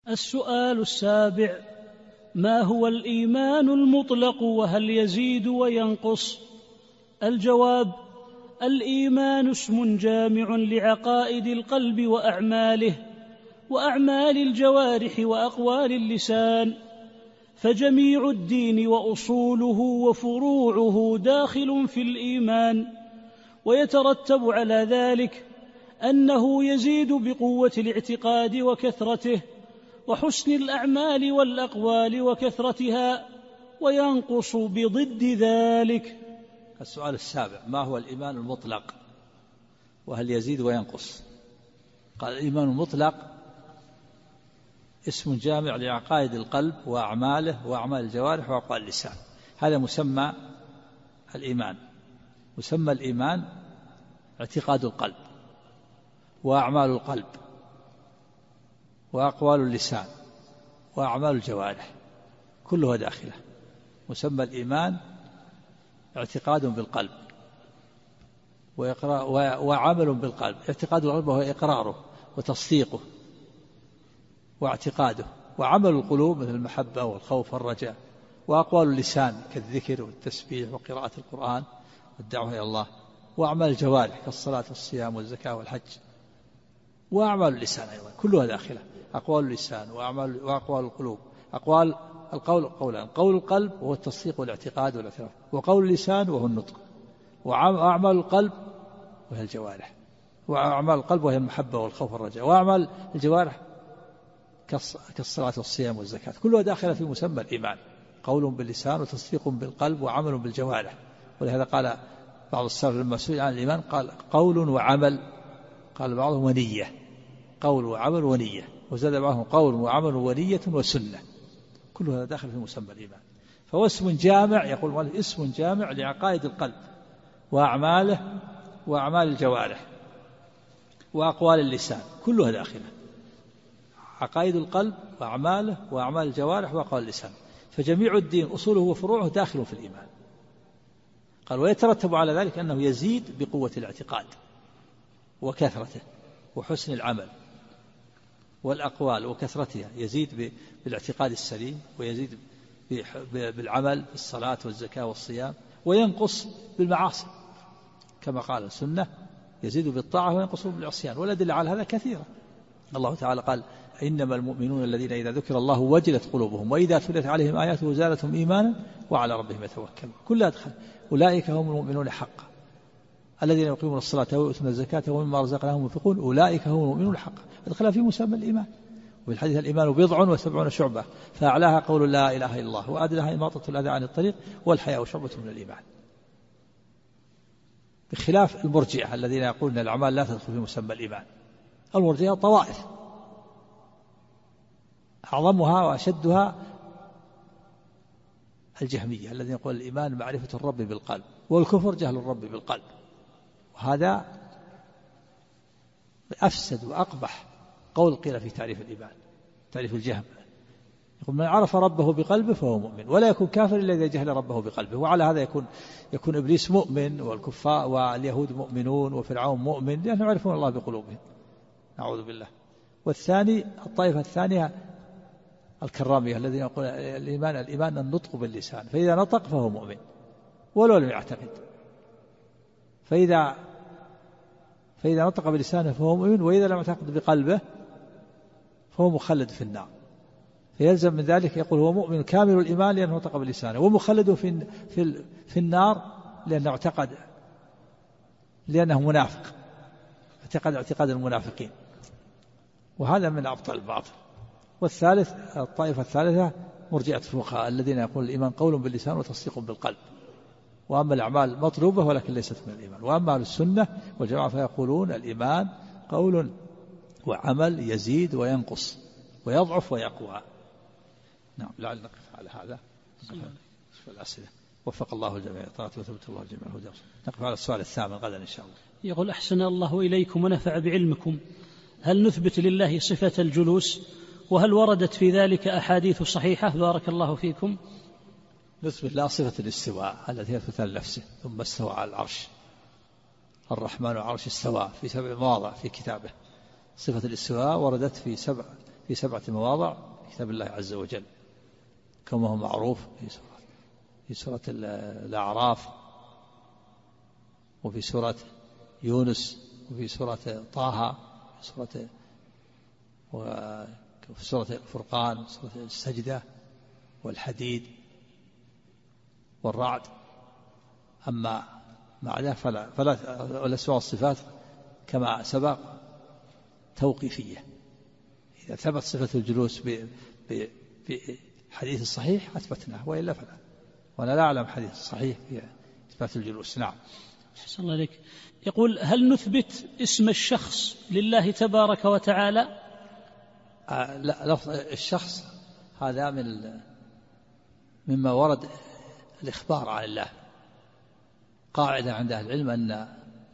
السؤال السابع: ما هو الإيمان المطلق وهل يزيد وينقص؟ الجواب: الإيمان اسم جامع لعقائد القلب وأعماله وأعمال الجوارح وأقوال اللسان، فجميع الدين وأصوله وفروعه داخل في الإيمان، ويترتب على ذلك أنه يزيد بقوة الاعتقاد وكثرته وحسن الأعمال والأقوال وكثرتها، وينقص بضد ذلك. السؤال السابع: ما هو الإيمان المطلق وهل يزيد وينقص؟ قال: الإيمان المطلق اسم جامع لعقائد القلب وأعماله وأعمال الجوارح وأقوال اللسان. هذا مسمى الإيمان. مسمى الإيمان اعتقاد القلب وأعمال القلب وأقوال اللسان وأعمال الجوارح، كلها داخلة. مسمى الإيمان اعتقاد بالقلب وعمل بالقلب. اعتقاد القلب هو إقراره وتصديقه واعتقاده، وعمل القلوب مثل المحبة والخوف والرجاء، وأقوال اللسان كالذكر والتسبيح وقراءة القرآن والدعوة إلى الله، وأعمال الجوارح كالصلاة والصيام والزكاة والحج، وأعمال اللسان أيضا كلها داخلة. أقوال اللسان وأقوال القلوب. أقوال القول قولان: قول القلب وهو التصديق والاعتقاد والاعتراف، وقول اللسان وهو النطق، وأعمال القلب وهي الجوارح، وأعمال القلب وهي المحبة والخوف والرجاء، وأعمال الجوارح كالصلاة والصيام والزكاة، كلها داخلة في مسمى الإيمان. قول باللسان وتصديق بالقلب وعمل بالجوارح. ولهذا قال بعض السلف لما سئل عن الإيمان قال: قول وعمل، قال بعضهم ونية. قول وعمل ونية، وزاد بعضهم قول وعمل ونية وسنة، كل هذا داخل في مسمى الإيمان. فهو اسم جامع، يقول المؤلف: اسم جامع لعقائد القلب وأعماله وأعمال الجوارح وأقوال اللسان، كلها داخلة. عقائد القلب وأعماله وأعمال الجوارح وأقوال اللسان، فجميع الدين أصوله وفروعه داخل في الإيمان. قال: ويترتب على ذلك أنه يزيد بقوة الاعتقاد وكثرته وحسن العمل والأقوال وكثرتها، يزيد بالاعتقاد السليم، ويزيد بالعمل في الصلاة والزكاة والصيام، وينقص بالمعاصي كما قال السنة: يزيد بالطاعة وينقص بالعصيان. والأدلة على هذا كثيرة. الله تعالى قال: إنما المؤمنون الذين إذا ذكر الله وجلت قلوبهم وإذا تليت عليهم آياته زادتهم إيمانا وعلى ربهم يتوكلون. كلها أدخل. أولئك هم المؤمنون حقا الذين يقيمون الصلاة ويؤتون الزكاة ومما رزقناهم ينفقون أولئك هم المؤمنون حقا، أدخلها في مسمى الإيمان. وفي الحديث: الإيمان 70 شعبة فأعلاها قول لا إله إلا الله وأدناها إماطة الأذى عن الطريق والحياء شعبة من الإيمان. بخلاف المرجئة الذين يقولون الأعمال لا تدخل في مسمى الإيمان. المرجئة طوائف، أعظمها وأشدها الجهمية الذين يقول الإيمان معرفة الرب بالقلب والكفر جهل الرب بالقلب، وهذا أفسد وأقبح قول قيل في تعريف الإيمان، تعريف الجهم. يقول: من عرف ربه بقلبه فهو مؤمن، ولا يكون كافر إلا إذا جهل ربه بقلبه. وعلى هذا يكون إبليس مؤمن والكفار واليهود مؤمنون وفرعون مؤمن لأنهم يعرفون الله بقلوبهم، نعوذ بالله. والثاني الطائفة الثانية الكرامية الذين يقول الإيمان النطق باللسان، فإذا نطق فهو مؤمن ولو لم يعتقد، فإذا نطق بلسانه فهو مؤمن، وإذا لم يعتقد بقلبه فهو مخلد في النار. فيلزم من ذلك يقول هو مؤمن كامل الإيمان لأنه نطق بلسانه، ومخلد في النار لأنه اعتقد، لأنه منافق، اعتقاد المنافقين، وهذا من أبطل الباطل. والثالث الطائفة الثالثة مرجئة الفقهاء الذين يقول الإيمان قول باللسان وتصديق بالقلب، وأما الأعمال مطلوبة ولكن ليست من الإيمان. وأما السنة والجماعة فيقولون الإيمان قول وعمل يزيد وينقص ويضعف ويقوى. نعم، لعل نقف على هذا في الأسئلة. وفق الله الجميع طاعته وثبت الله الجميع الهدى. نقف على السؤال الثامن غدا إن شاء الله. يقول: أحسن الله إليكم ونفع بعلمكم، هل نثبت لله صفة الجلوس؟ وهل وردت في ذلك أحاديث صحيحة؟ بارك الله فيكم. نثبت لا صفة الاستواء التي يثبت لنفسه، ثم استوى على العرش. الرحمن على العرش استوى في 7 مواضع في كتابه. صفة الاستواء وردت في في 7 مواضع في كتاب الله عز وجل كما هو معروف في سورة الأعراف، وفي سورة يونس، وفي سورة طه، وفي سورة الفرقان، وسورة السجدة والحديد والرعد. أما معناه فلا الأسماء والصفات كما سبق توقيفية. إذا ثبت صفة الجلوس بحديث الصحيح أثبتناه، وإلا فلا. وأنا لا أعلم حديث صحيح في إثبات الجلوس. نعم. أحسن الله عليك. يقول: هل نثبت اسم الشخص لله تبارك وتعالى؟ لا، لفظ الشخص هذا مما ورد الإخبار عن الله. قاعدة عند أهل العلم أن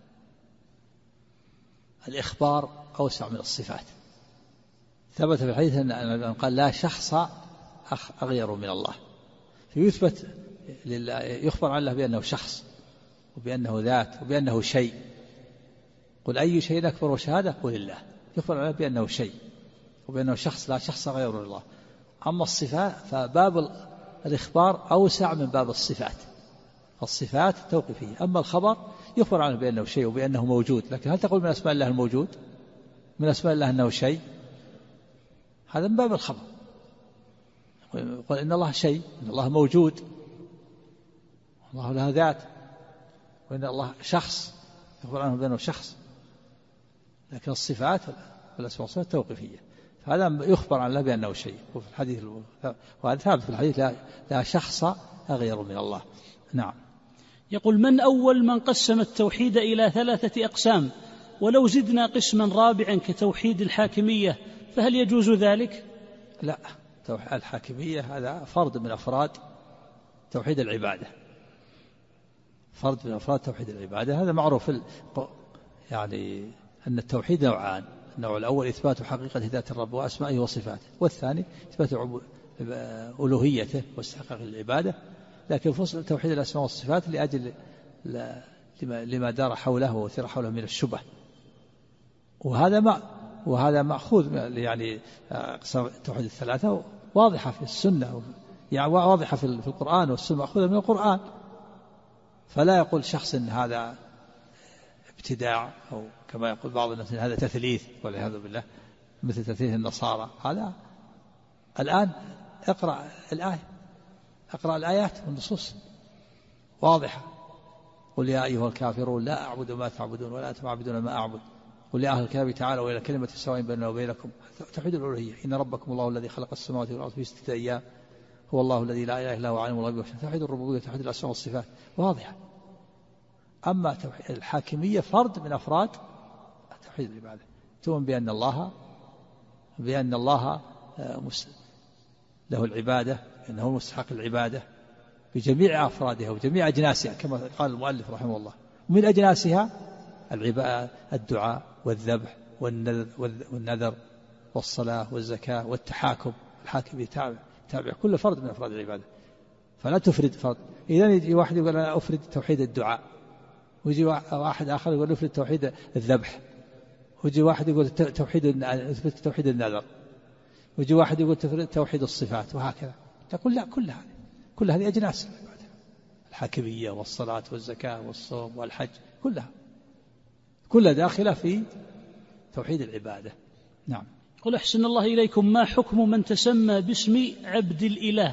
الإخبار أوسع من الصفات. ثبت في الحديث أن قال: لا شخص أغير من الله. فيثبت لله، يخبر عن الله بأنه شخص، وبأنه ذات، وبأنه شيء. قل أي شيء أكبر وشهادة؟ قل الله. يخبر عن الله بأنه شيء وبأنه شخص، لا شخص غير من الله. أما الصفات فباب الإخبار أوسع من باب الصفات. الصفات توقيفية، أما الخبر يخبر عنه بأنه شيء وبأنه موجود. لكن هل تقول من أسماء الله الموجود؟ من أسماء الله أنه شيء؟ هذا من باب الخبر. يقول إن الله شيء، إن الله موجود، الله له ذات، وإن الله شخص يخبر عنه بأنه شخص. لكن الصفات والأسماء والصفات توقيفية، فهذا يخبر عن الله بأنه شيء. وفي الحديث، وهذا ثابت في الحديث: لا شخص أغير من الله. نعم. يقول: من أول من قسم التوحيد إلى 3 أقسام؟ ولو زدنا قسما رابعا كتوحيد الحاكمية فهل يجوز ذلك؟ لا، الحاكمية هذا فرد من أفراد توحيد العبادة، فرد من أفراد توحيد العبادة. هذا معروف يعني أن التوحيد نوعان: النوع الأول إثبات حقيقة ذات الرب وأسمائه وصفاته، والثاني إثبات ألوهيته واستحقاق العبادة. لكن فصل توحيد الأسماء والصفات لأجل لما دار حوله وثير حوله من الشبه، وهذا مأخوذ يعني توحيد الثلاثة واضحة في السنة، يعني واضحة في القرآن والسنة، مأخوذة من القرآن. فلا يقول شخص إن هذا ابتداع، أو كما يقول بعض الناس هذا تثليث والعياذ بالله، مثل تثليث النصارى. هذا الآن اقرأ الآية، اقرأ الآيات والنصوص واضحة: قل يا أيها الكافرون لا أعبد ما تعبدون ولا أنتم عابدون ما أعبد، قل يا أهل الكتاب تعالوا إلى كلمة سواء بيننا وبينكم. توحيد الألوهية: إن ربكم الله الذي خلق السماوات والأرض في 6 أيام هو الله الذي لا إله إلا هو عالم الغيب والشهادة. توحيد الربوبية، توحيد الأسماء والصفات واضحة. أما الحاكمية فرد من أفراد توحيد العبادة، تؤمن بأن الله له العبادة، أنه مستحق العبادة بجميع أفرادها وجميع أجناسها، كما قال المؤلف رحمه الله. ومن أجناسها الدعاء والذبح والنذر والصلاة والزكاة والتحاكم. الحاكم يتابع كل فرد من أفراد العبادة، فلا تفرد فرد. إذن يجي واحد يقول أنا أفرد توحيد الدعاء، ويجي واحد آخر يقول أفرد توحيد الذبح، ويجي واحد يقول توحيد النذر، ويجي واحد يقول توحيد الصفات، وهكذا. تقول لا، كل هذه أجناس العبادة: الحاكمية والصلاة والزكاة والصوم والحج، كلها داخلة في توحيد العبادة. نعم. قل: أحسن الله إليكم، ما حكم من تسمى باسم عبد الإله؟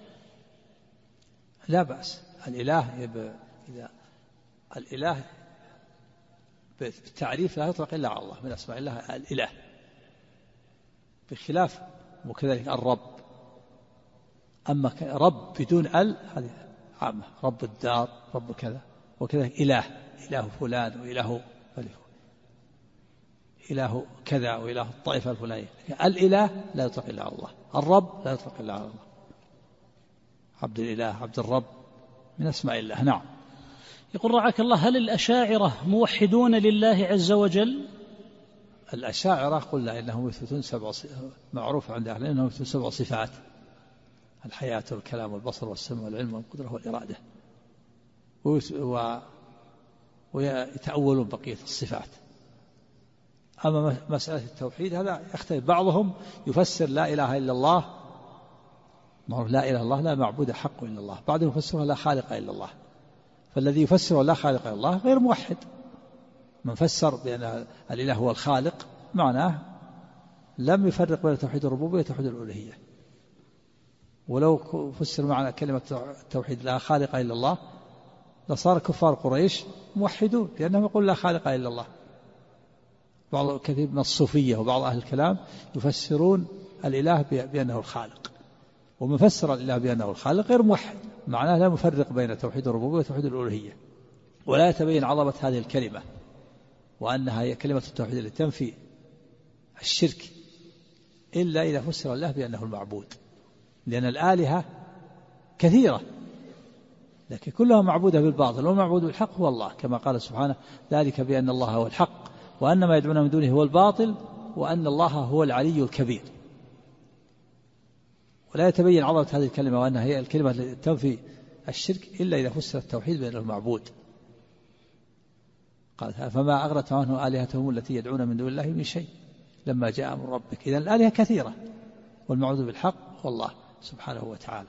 لا بأس. الإله إذا الإله بالتعريف لا يطلق إلا على الله، من أسماء الله الإله، بخلاف وكذلك الرب. أما رب بدون هذه عامة: رب الدار، رب كذا، وكذلك إله فلان، إله كذا، وإله الطائفة الفلانية. الإله لا يطلق إلا على الله، الرب لا يطلق إلا على الله. عبد الإله، عبد الرب، من أسماء الله. نعم. يقول: رعاك الله، هل الأشاعرة موحدون لله عز وجل؟ الأشاعرة قلنا إنهم يثبتون معروف عند أهل إنهم يثبتون 7 صفات: الحياة والكلام والبصر والسمع والعلم والقدرة والإرادة، ويتأولون بقية الصفات. أما مسألة التوحيد هذا يختلف، بعضهم يفسر لا إله إلا الله، لا إله إلا الله لا معبود حق إلا الله، بعضهم يفسرها لا خالق إلا الله، فالذي يفسر لا خالق إلا الله غير موحد. من فسر بأن الإله هو الخالق معناه لم يفرق بين توحيد الربوبية وتوحيد الألوهية. ولو فسر معنى كلمة التوحيد لا خالق إلا الله لصار كفار قريش موحدون، لأنهم يقول لا خالق إلا الله. بعض كثير من الصوفية وبعض أهل الكلام يفسرون الإله بأنه الخالق، ومن فسر الإله بأنه الخالق غير موحد، معناه لا يفرق بين توحيد الربوبية وتوحيد الألوهية. ولا يتبين عظمة هذه الكلمة وأنها هي كلمة التوحيد التي تنفي الشرك إلا إذا فسر الله بأنه المعبود، لأن الآلهة كثيرة لكن كلها معبودة بالباطل، والمعبود بالحق هو الله، كما قال سبحانه ذلك بأن الله هو الحق وأن ما يدعون من دونه هو الباطل وأن الله هو العلي الكبير. ولا يتبين عظمة هذه الكلمة وأنها هي الكلمة التي تنفي الشرك إلا إذا فسر التوحيد بأنه المعبود. قال فما أغنت عنه آلهتهم التي يدعون من دون الله من شيء لما جاء من ربك. إذن الآلهة كثيرة والمعبود بالحق هو الله سبحانه وتعالى.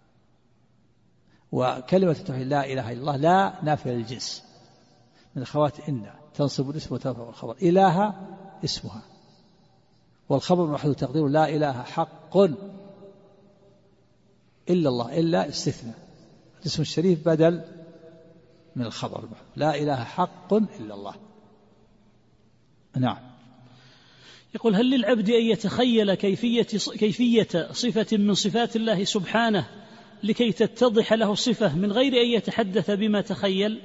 وكلمة التوحيد لا إله إلا الله لا نافية للجنس من أخوات إن تنصب الاسم وترفع الخبر، إله اسمها والخبر محذوف تقديره لا إله حق إلا الله، إلا استثناء، الاسم الشريف بدل من الخبر، لا إله حق إلا الله. نعم. يقول هل للعبد أن يتخيل كيفية صفة من صفات الله سبحانه لكي تتضح له الصفة من غير أن يتحدث بما تخيل؟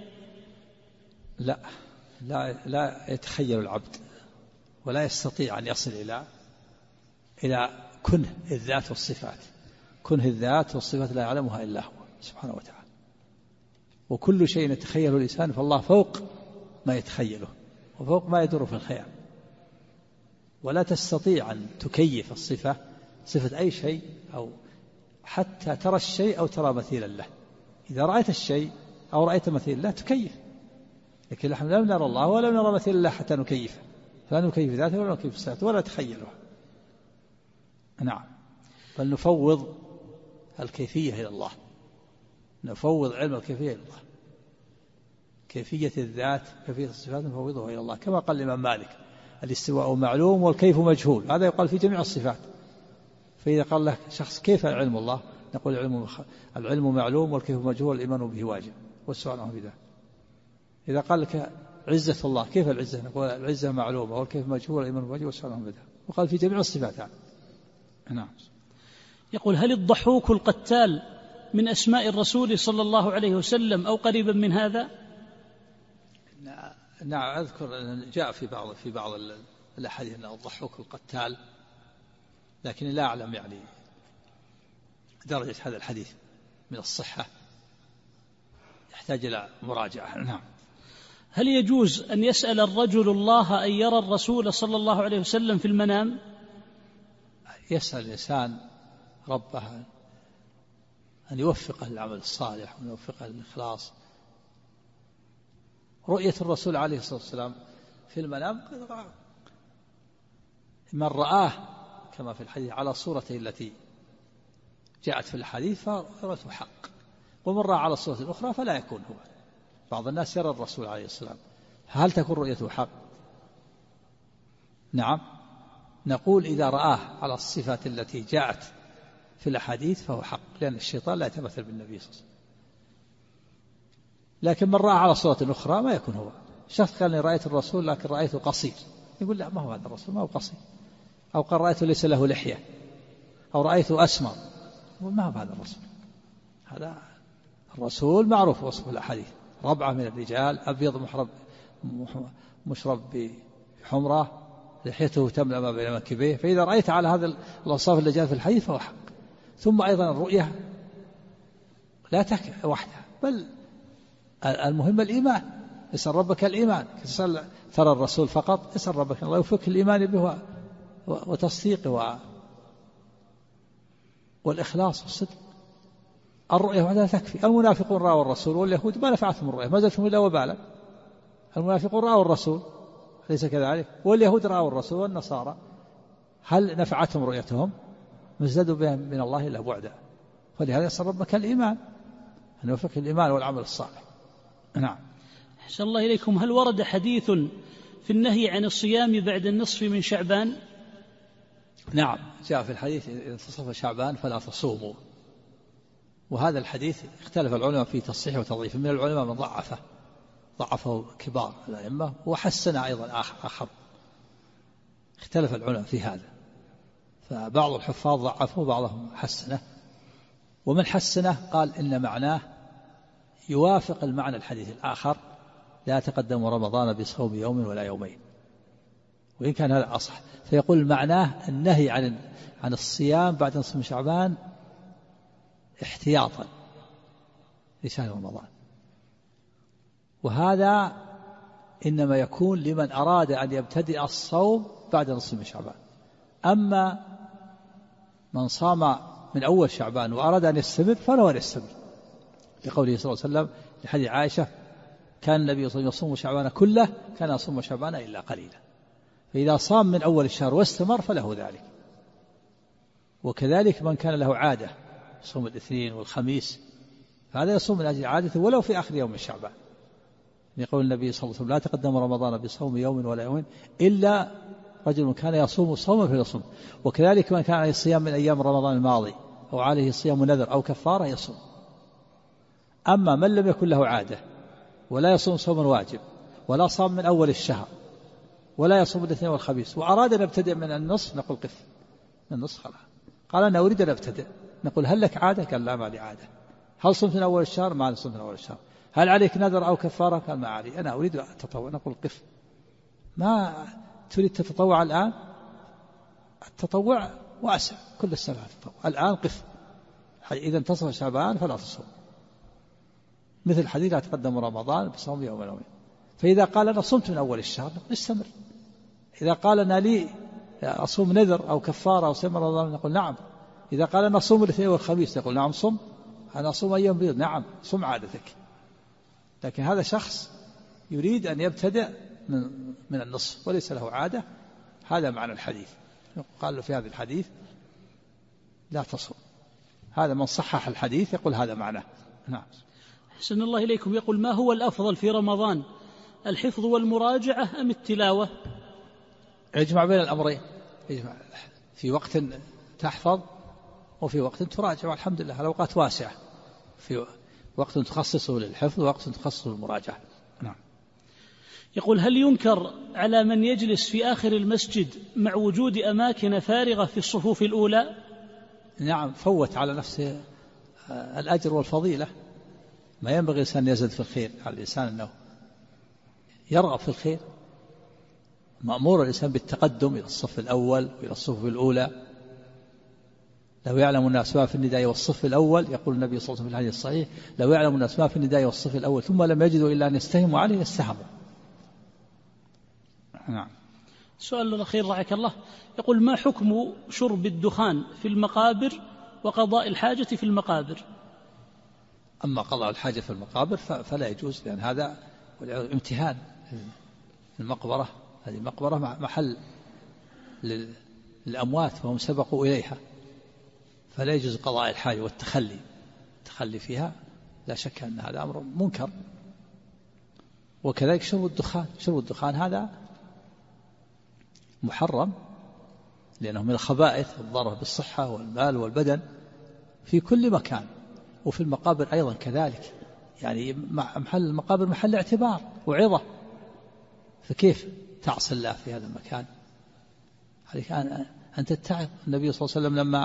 لا يتخيل العبد ولا يستطيع أن يصل إلى كنه الذات والصفات. كنه الذات والصفات لا يعلمها إلا هو سبحانه وتعالى، وكل شيء يتخيله الإنسان فالله فوق ما يتخيله وفوق ما يدور في الخيال. ولا تستطيع أن تكيف الصفة، صفة أي شيء، أو حتى ترى الشيء أو ترى مثيلا له. إذا رأيت الشيء أو رأيت مثيلا له تكيف، لكن نحن لم نرى الله ولم نرى مثيلا له حتى نكيفه، فلا نكيف ذاته ولا نكيف صفاته ولا تخيله. نعم. بل نفوض الكيفية إلى الله، نفوض علم الكيفية إلى الله، كيفية الذات كيفية الصفات نفوضها إلى الله، كما قال الإمام مالك الاستواء معلوم والكيف مجهول. هذا يقال في جميع الصفات. فإذا قال لك شخص كيف علم الله نقول العلم معلوم والكيف مجهول والإيمان به واجب والسؤال عنه بذلك. إذا قال لك عزة الله كيف العزة نقول العزة معلومة والكيف مجهول والإيمان به واجب والسؤال عنه بذلك. وقال في جميع الصفات. نعم. يقول هل الضحوك القتال من أسماء الرسول صلى الله عليه وسلم أو قريبا من هذا؟ نعم. أذكر جاء في بعض الأحاديث أن الضحوك القتال، لكن لا أعلم يعني درجة هذا الحديث من الصحة، يحتاج إلى مراجعة. نعم. هل يجوز أن يسأل الرجل الله أن يرى الرسول صلى الله عليه وسلم في المنام؟ يسأل الإنسان ربه أن يوفقه للعمل الصالح وأن يوفقه للإخلاص. رؤية الرسول عليه الصلاة والسلام في المنام من رآه كما في الحديث على صورته التي جاءت في الحديث فرؤيته حق، ومن رأى على الصورة الأخرى فلا يكون هو. بعض الناس يرى الرسول عليه السلام، هل تكون رؤيته حق؟ نعم. نقول إذا رآه على الصفات التي جاءت في الأحاديث فهو حق، لأن الشيطان لا يتمثل بالنبي صلى الله عليه وسلم. لكن من رأى على صورة أخرى ما يكون هو. شخص قال لي رأيت الرسول لكن رأيته قصير، يقول لا ما هو هذا الرسول، ما هو قصير. أو قال رأيته ليس له لحية، أو رأيته أسمر، ما هو هذا الرسول. هذا الرسول معروف وصف الأحاديث، ربعة من الرجال، أبيض مشرب بحمرة، لحيته تملأ ما بين منكبيه. فإذا رأيت على هذا الأوصاف اللي جاءت في الحديث فهو حق. ثم أيضا الرؤية لا تكفي وحدها، بل المهم الإيمان. اسأل ربك الإيمان، ترى الرسول فقط، اسأل ربك الله يوفقك الإيمان به وتصديقه والإخلاص والصدق. الرؤية وحدها تكفي. المنافقون رأوا الرسول واليهود ما نفعتهم الرؤية، ما زلتهم إلا وبالا. المنافقون رأوا الرسول ليس كذلك؟ واليهود رأوا الرسول والنصارى هل نفعتهم رؤيتهم؟ ما ازدادوا بهم من الله إلا بعدا. فلهذا يصل ربك الإيمان أن يوفق الإيمان والعمل الصالح. نعم. أحسن الله إليكم. هل ورد حديث في النهي عن الصيام بعد النصف من شعبان؟ نعم، جاء في الحديث إذا انتصف شعبان فلا تصوموا. وهذا الحديث اختلف العلماء في تصحيحه وتضعيفه. من العلماء من ضعفه كبار الأئمة، وحسن أيضا آخر. اختلف العلماء في هذا، فبعض الحفاظ ضعفه وبعضهم حسنه. ومن حسنه قال إن معناه يوافق المعنى الحديث الآخر لا تقدم رمضان بصوم يوم ولا يومين، وإن كان هذا أصح. فيقول معناه النهي عن الصيام بعد نصف من شعبان احتياطا لشهر رمضان، وهذا إنما يكون لمن أراد أن يبتدئ الصوم بعد نصف من شعبان. أما من صام من أول شعبان وأراد أن يستمر فله أن يستمر، لقوله صلى الله عليه وسلم لحديث عائشة كان النبي صلى الله عليه وسلم يصوم شعبان كله، كان يصوم شعبان إلا قليلا. فإذا صام من أول الشهر واستمر فله ذلك. وكذلك من كان له عادة يصوم الاثنين والخميس فهذا يصوم من أجل عادته ولو في آخر يوم من شعبان، يقول النبي صلى الله عليه وسلم لا تقدم رمضان بصوم يوم ولا يومين إلا رجل كان يصوم صوما فيصوم. وكذلك من كان عليه الصيام من أيام رمضان الماضي أو عليه صيام نذر أو كفارة يصوم. أما من لم يكن له عادة ولا يصوم صوما واجب ولا صام من أول الشهر ولا يصوم الاثنين والخميس وأراد أن يبتدئ من النصف، نقول قف من النصف خلاص. قال أنا أريد أن أبتدئ، نقول هل لك عادة؟ قال لا ما لي عادة. هل صمت من أول الشهر؟ ما صمت من أول الشهر. هل عليك نذر أو كفارة؟ قال ما علي، أنا أريد أن أتطوع. نقول قف، ما تريد تتطوع الآن؟ التطوع واسع، كل السنة تتطوع، الآن قف. إذا انتصف شعبان فلا تصوم، مثل حديث لا تقدم رمضان بصوم يوم ويومين. فإذا قال أنا صمت من أول الشهر نستمر. إذا قال أنا لي أصوم نذر أو كفارة أو صيام رمضان نقول نعم. إذا قال أنا أصوم الاثنين والخميس نقول نعم صم، أنا أصوم أيام بيض، نعم صم عادتك. لكن هذا شخص يريد أن يبتدأ من النصف وليس له عادة، هذا معنى الحديث. قال له في هذا الحديث لا تصوم. هذا من صحح الحديث يقول هذا معناه. نعم. أحسن الله إليكم. يقول ما هو الأفضل في رمضان، الحفظ والمراجعة أم التلاوة؟ يجمع بين الأمرين، يجمع في وقت تحفظ وفي وقت تراجع، والحمد لله الأوقات واسعة، في وقت تخصصه للحفظ ووقت تخصصه للمراجعة. نعم. يقول هل ينكر على من يجلس في آخر المسجد مع وجود أماكن فارغة في الصفوف الأولى؟ نعم، فوت على نفسه الأجر والفضيلة. ما ينبغي الإنسان يزد في الخير، على الإنسان أنه يرغب في الخير. مأمور الإنسان بالتقدم إلى الصف الأول وإلى الصفوف الأولى. لو يعلم الناس ما في النداء والصف الأول، يقول النبي صلى الله عليه وسلم في الحديث الصحيح لو يعلم الناس ما في النداء والصف الأول ثم لم يجدوا إلا أن يستهموا عليه يستهموا. نعم. سؤال الأخير رعاك الله، يقول ما حكم شرب الدخان في المقابر وقضاء الحاجة في المقابر؟ أما قضاء الحاجة في المقابر فلا يجوز، لأن هذا امتهان. المقبرة هذه مقبرة محل للأموات وهم سبقوا إليها، فلا يجوز قضاء الحاجة والتخلي فيها، لا شك أن هذا أمر منكر. وكذلك شرب الدخان هذا محرم، لأنه من الخبائث الضارة بالصحة والمال والبدن في كل مكان، وفي المقابر أيضا كذلك. يعني محل المقابر محل اعتبار وعظة، فكيف تعصي الله في هذا المكان؟ عليك أن تتعظ. النبي صلى الله عليه وسلم لما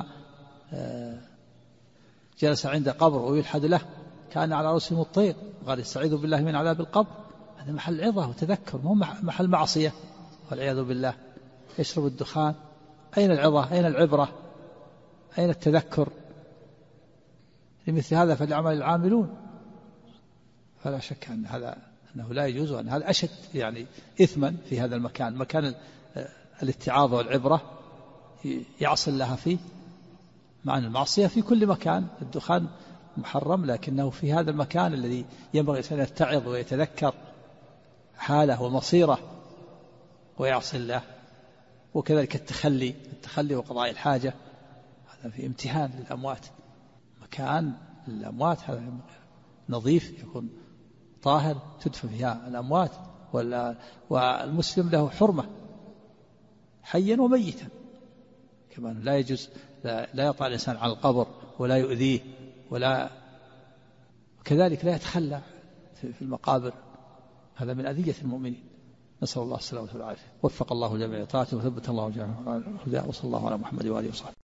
جلس عند قبر ويلحد له كان على رأسه الطير وقال استعيذ بالله من عذاب القبر. هذا محل عظة وتذكر، مو محل معصية والعياذ بالله. يشرب الدخان، أين العظة؟ أين العبرة؟ أين التذكر؟ لمثل هذا فليعمل العاملون. فلا شك أنه لا يجوز، وأن هذا أشد يعني إثما في هذا المكان، مكان الاتعاظ والعبرة يعصي الله فيه. مع المعصية في كل مكان الدخان محرم، لكنه في هذا المكان الذي ينبغي أن يتعظ ويتذكر حاله ومصيره ويعصي الله. وكذلك التخلي وقضاء الحاجة، هذا في امتهان للأموات. مكان الأموات هذا نظيف يكون طاهر تدفن فيها الأموات، والمسلم له حرمة حيا وميتا كمان، لا يجوز لا يطع الإنسان على القبر ولا يؤذيه، وكذلك لا يتخلى في المقابر، هذا من أذية المؤمنين. نسأل الله السلامة والعافية. وفق الله جميع طاعته وثبت الله جميع الهدى، وصلى الله على محمد وآله وصحبه.